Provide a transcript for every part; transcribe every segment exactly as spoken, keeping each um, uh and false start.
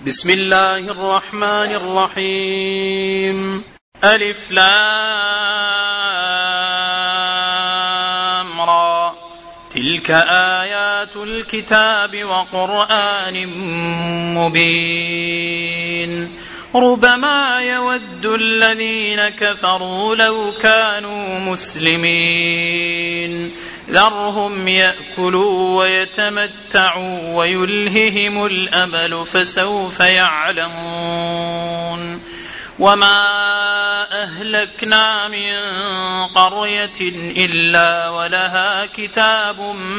بسم الله الرحمن الرحيم. ألف لام را، تلك آيات الكتاب وقرآن مبين. ربما يود الذين كفروا لو كانوا مسلمين، ذرهم يأكلوا ويتمتعوا ويلههم الأمل فسوف يعلمون. وما أهلكنا من قرية إلا ولها كتاب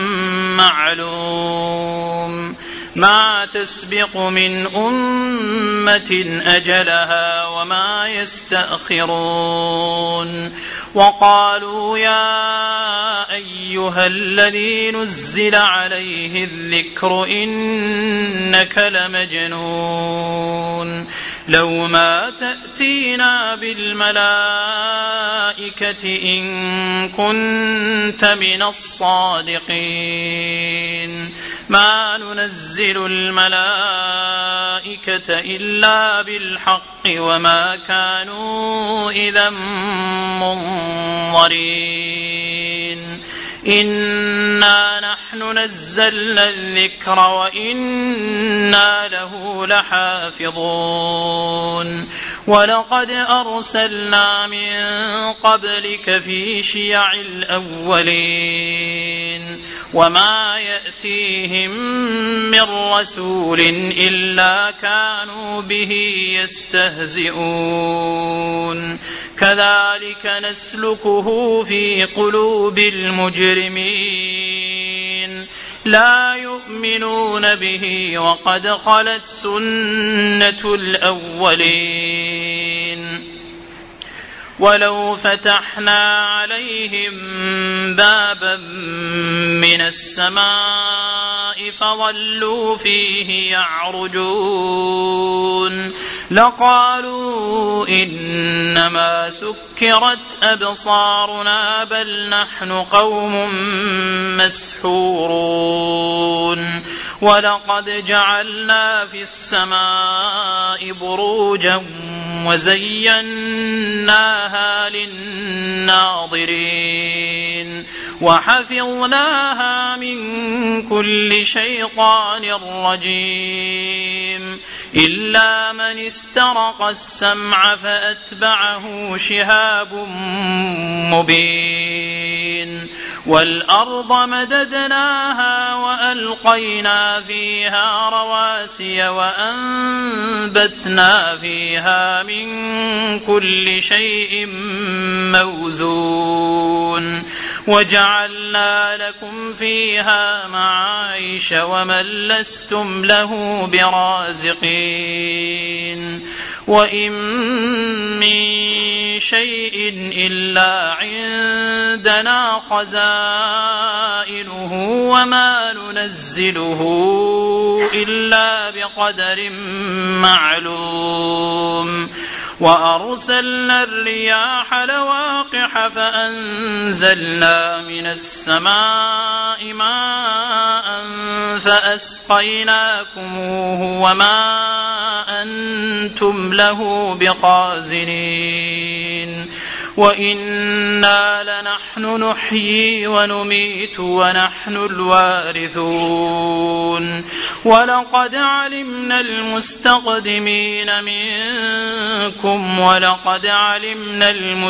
معلوم، ما تسبق من أمة أجلها وما يستأخرون. وقالوا يا أيها الذي نزل عليه الذكر إنك لمجنون، لو ما تأتينا بالملائكة إن كنت من الصادقين، ما ننزل الملائكة إلا بالحق وما كانوا إذا منظرين. إنا نحن نزلنا الذكر وإنا له لحافظون. ولقد أرسلنا من قبلك في شيع الأولين، وما يأتيهم من رسول إلا كانوا به يستهزئون. كذلك نسلكه في قلوب المجرمين، لا يؤمنون به وقد خلت سنة الأولين. ولو فتحنا عليهم بابا من السماء فظلوا فيه يعرجون لقالوا إنما سكرت أبصارنا بل نحن قوم مسحورون. ولقد جعلنا في السماء بروجا وزيناها للناظرين وحفظناها من كل شيطان رجيم إلا من استرق السمع فأتبعه شهاب مبين. والأرض مددناها وألقينا فيها رواسي وأنبتنا فيها من كل شيء موزون وجعلنا لكم فيها معايش ومن لستم له برازقين. وإن من شيء إلا عندنا خزائنه وما ننزله إلا بقدر معلوم. وأرسلنا الرياح لواقح فأنزلنا من السماء ماء فأسقيناكموه وما أنتم له بخازنين. وإنا لنحن نحيي ونميت ونحن الوارثون. ولقد علمنا المستقدمين منكم ولقد علمنا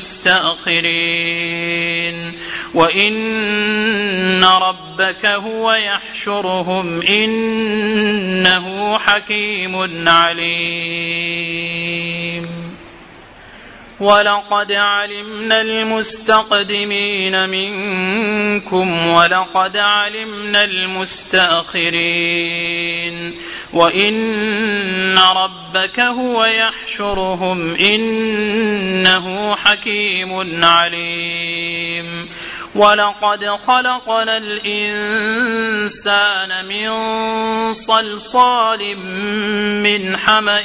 المستأخرين وإن ربك هو يحشرهم إنه حكيم عليم. ولقد علمنا المستقدمين منكم ولقد علمنا المستأخرين وإن ربك هو يحشرهم إنه حكيم عليم. ولقد خلقنا الإنسان من صلصال من حمأ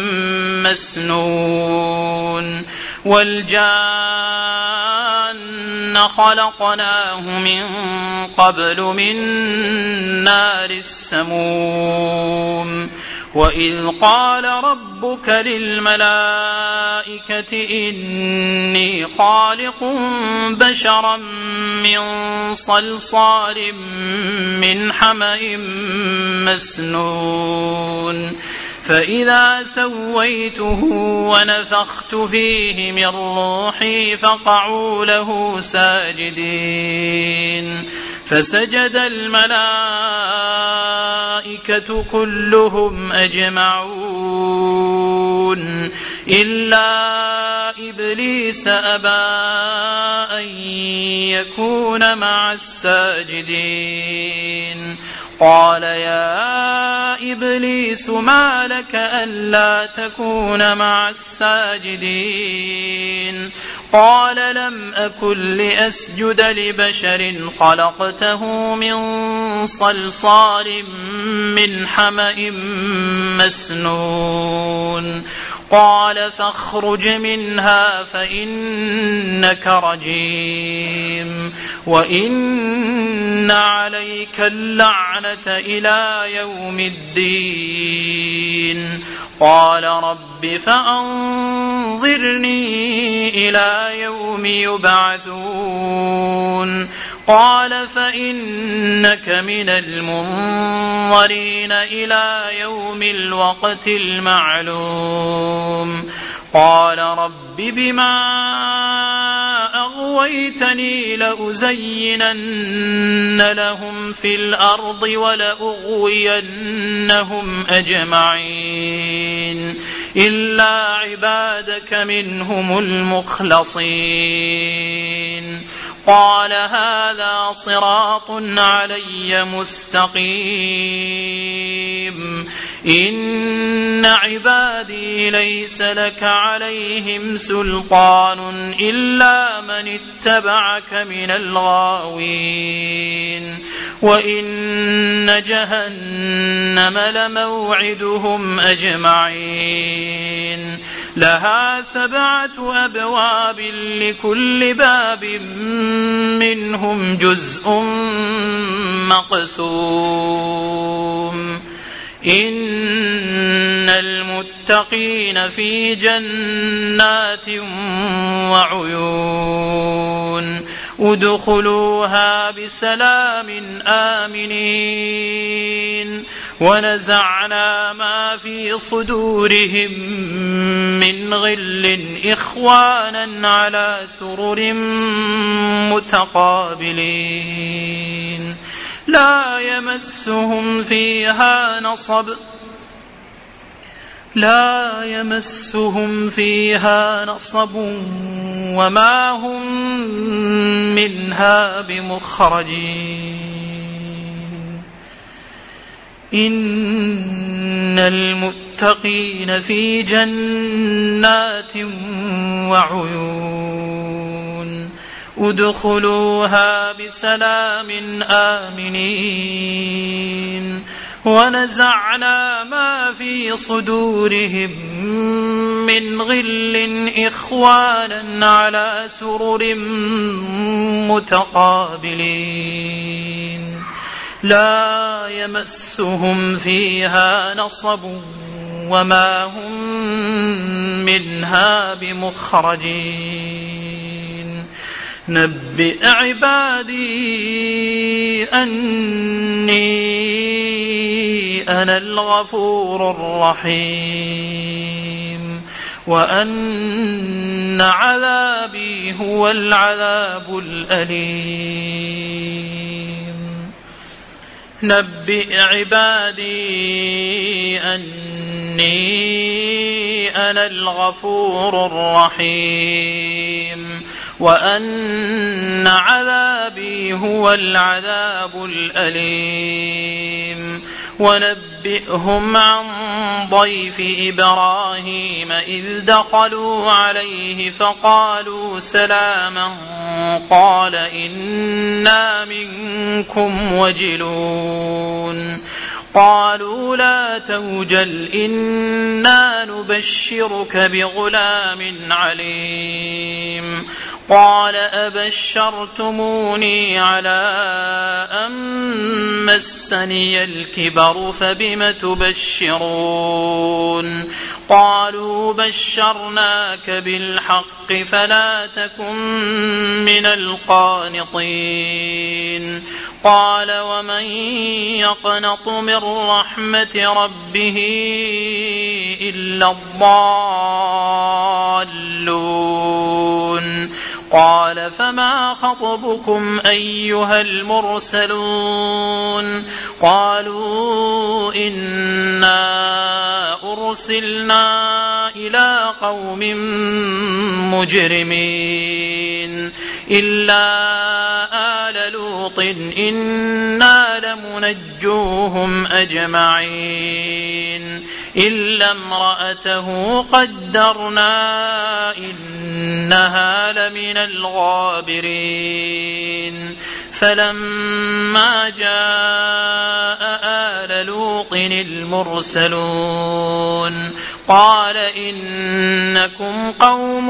مسنون والجان خلقناه من قبل من نار السموم وإذ قال ربك للملائكة إني خالق بشرا من صلصال من حمأ مسنون فإذا سويته ونفخت فيه من روحي فقعوا له ساجدين فسجد الملائكة كلهم أجمعون إلا إبليس أبى أن يكون مع الساجدين قال يا إبليس ما لك ألا تكون مع الساجدين قال لم أكن لأسجد لبشر خلقته من صلصال من حمأ مسنون قال فاخرج منها فإنك رجيم وإن عليك اللعنة إلى يوم الدين قال رب فأنظرني إلى يوم يبعثون قال فإنك من المنظرين إلى يوم الوقت المعلوم قال رب بما أغويتني لأزينن لهم في الأرض ولأغوينهم أجمعين إلا عبادك منهم المخلصين قال هذا صراط علي مستقيم إن عبادي ليس لك عليهم سلطان إلا من اتبعك من الغاوين وإن جهنم لموعدهم أجمعين لها سبعة أبواب لكل باب منهم جزء مقسوم إن المتقين في جنات وعيون ادخلوها بسلام آمنين ونزعنا ما في صدورهم من غل إخوانا على سرر متقابلين لا يمسهم فيها نصب لا يمسهم فيها نصب وما هم منها بمخرجين إن المتقين في جنات وعيون ادخلوها بسلام آمنين ونزعنا ما في صدورهم من غل إخوانا على سرر متقابلين لا يمسهم فيها نصب وما هم منها بمخرجين نبئ عبادي أني أنا الغفور الرحيم وأن عذابي هو العذاب الأليم نبئ عبادي أني أنا الغفور الرحيم وأن عذابي هو العذاب الأليم ونبئهم عن ضيف إبراهيم إذ دخلوا عليه فقالوا سلاما قال إنا منكم وجلون قالوا لا توجل إنا نبشرك بغلام عليم قال أبشرتموني على أن مسني الكبر فبم تبشرون قالوا بشرناك بالحق فلا تكن من القانطين قال ومن يقنط من رحمة ربه إلا الضالون قال فما خطبكم أيها المرسلون قالوا إنا أرسلنا إلى قوم مجرمين إلا آل لوط إنا لمنجوهم أجمعين إلا امرأته قدرنا إنها لمن الغابرين فلما جاء آل لوط المرسلون قال إنكم قوم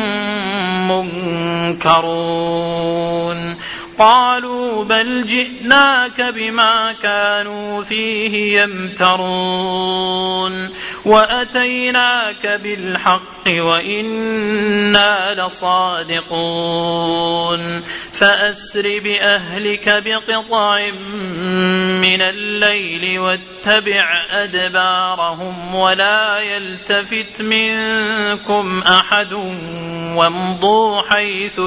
منكرون قالوا بل جئناك بما كانوا فيه يمترون وأتيناك بالحق وإنا لصادقون فأسر بأهلك بقطع من الليل واتبع أدبارهم ولا يلتفت منكم أحد وامضوا حيث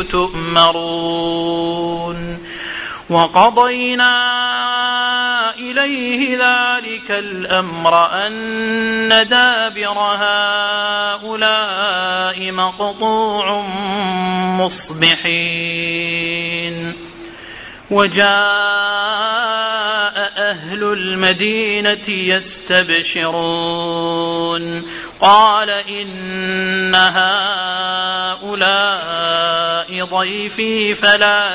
تؤمرون وقضينا إليه ذلك الأمر أن دابر هؤلاء مقطوع مصبحين وجاء أهل المدينة يستبشرون قال إن هؤلاء ضيفي فلا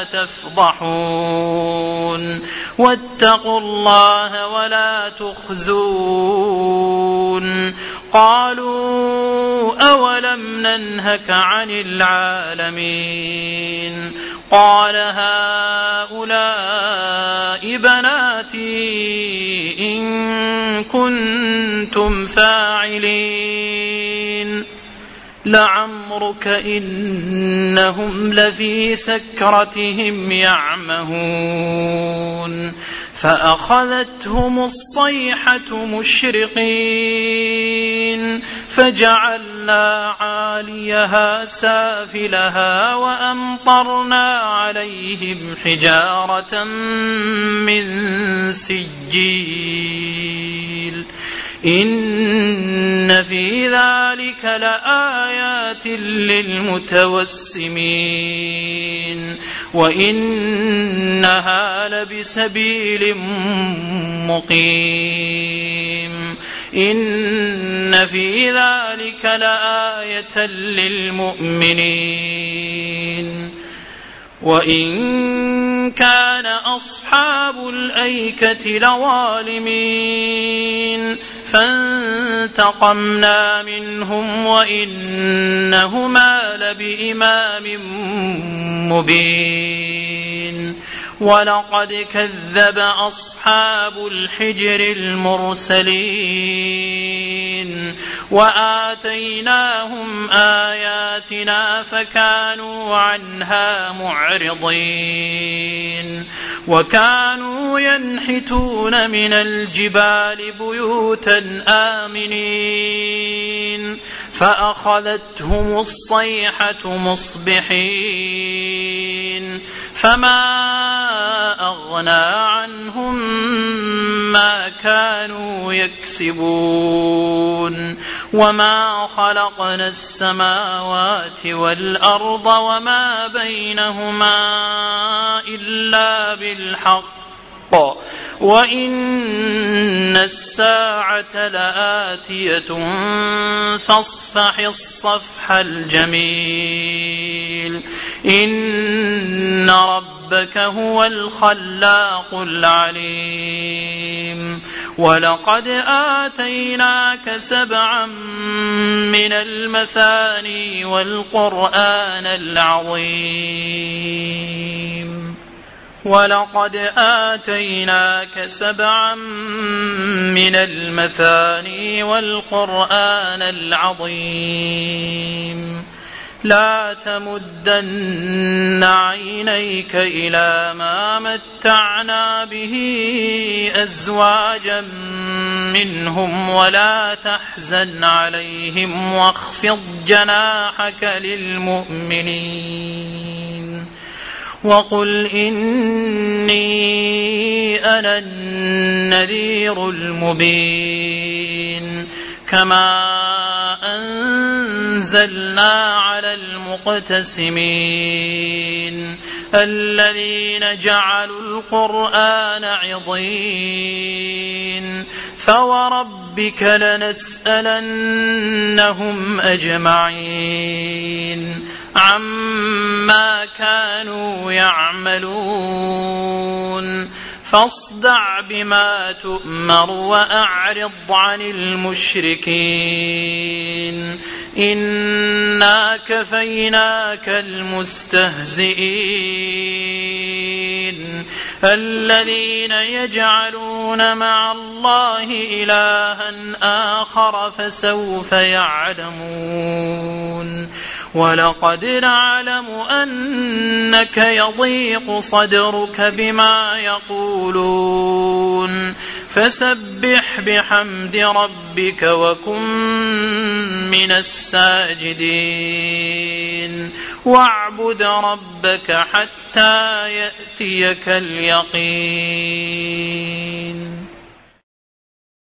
تفضحون واتقوا الله ولا تخزون قالوا أولم ننهك عن العالمين قال هؤلاء بناتي إن كنتم فاعلين لعمرك إنهم لفي سكرتهم يعمهون فأخذتهم الصيحة مشرقين فجعلنا عاليها سافلها وأمطرنا عليهم حجارة من سجيل إن في ذلك لآيات للمتوسمين وإنها لبسبيل مقيم إن في ذلك لآية للمؤمنين وإن كان أصحاب الأيكة لظالمين فانتقمنا منهم وإنهما لبإمام مبين ولقد كذب أصحاب الحجر المرسلين وآتيناهم آياتنا فكانوا عنها معرضين وكانوا ينحتون من الجبال بيوتا آمنين فأخذتهم الصيحة مصبحين فما أغنى عنهم ما كانوا يكسبون وما خلقنا السماوات والأرض وما بينهما إلا بالحق وإن الساعة لآتية فاصفح الصفح الجميل إن ربك هو الخلاق العليم ولقد آتيناك سبعا من المثاني والقرآن العظيم ولقد آتيناك سبعا من المثاني والقرآن العظيم لا تمدن عينيك إلى ما متعنا به أزواجا منهم ولا تحزن عليهم واخفض جناحك للمؤمنين وقل إني أنا النذير المبين كما أنزلنا على المقتسمين الذين جعلوا القرآن عضين فوربك لنسألنهم أجمعين عما كانوا يعملون فاصدع بما تؤمر وأعرض عن المشركين إنا كفيناك المستهزئين الذين يجعلون مع الله إلها آخر فسوف يعلمون ولقد نعلم أنك يضيق صدرك بما يقولون فسبح بحمد ربك وكن من الساجدين واعبد ربك حتى يأتيك اليقين.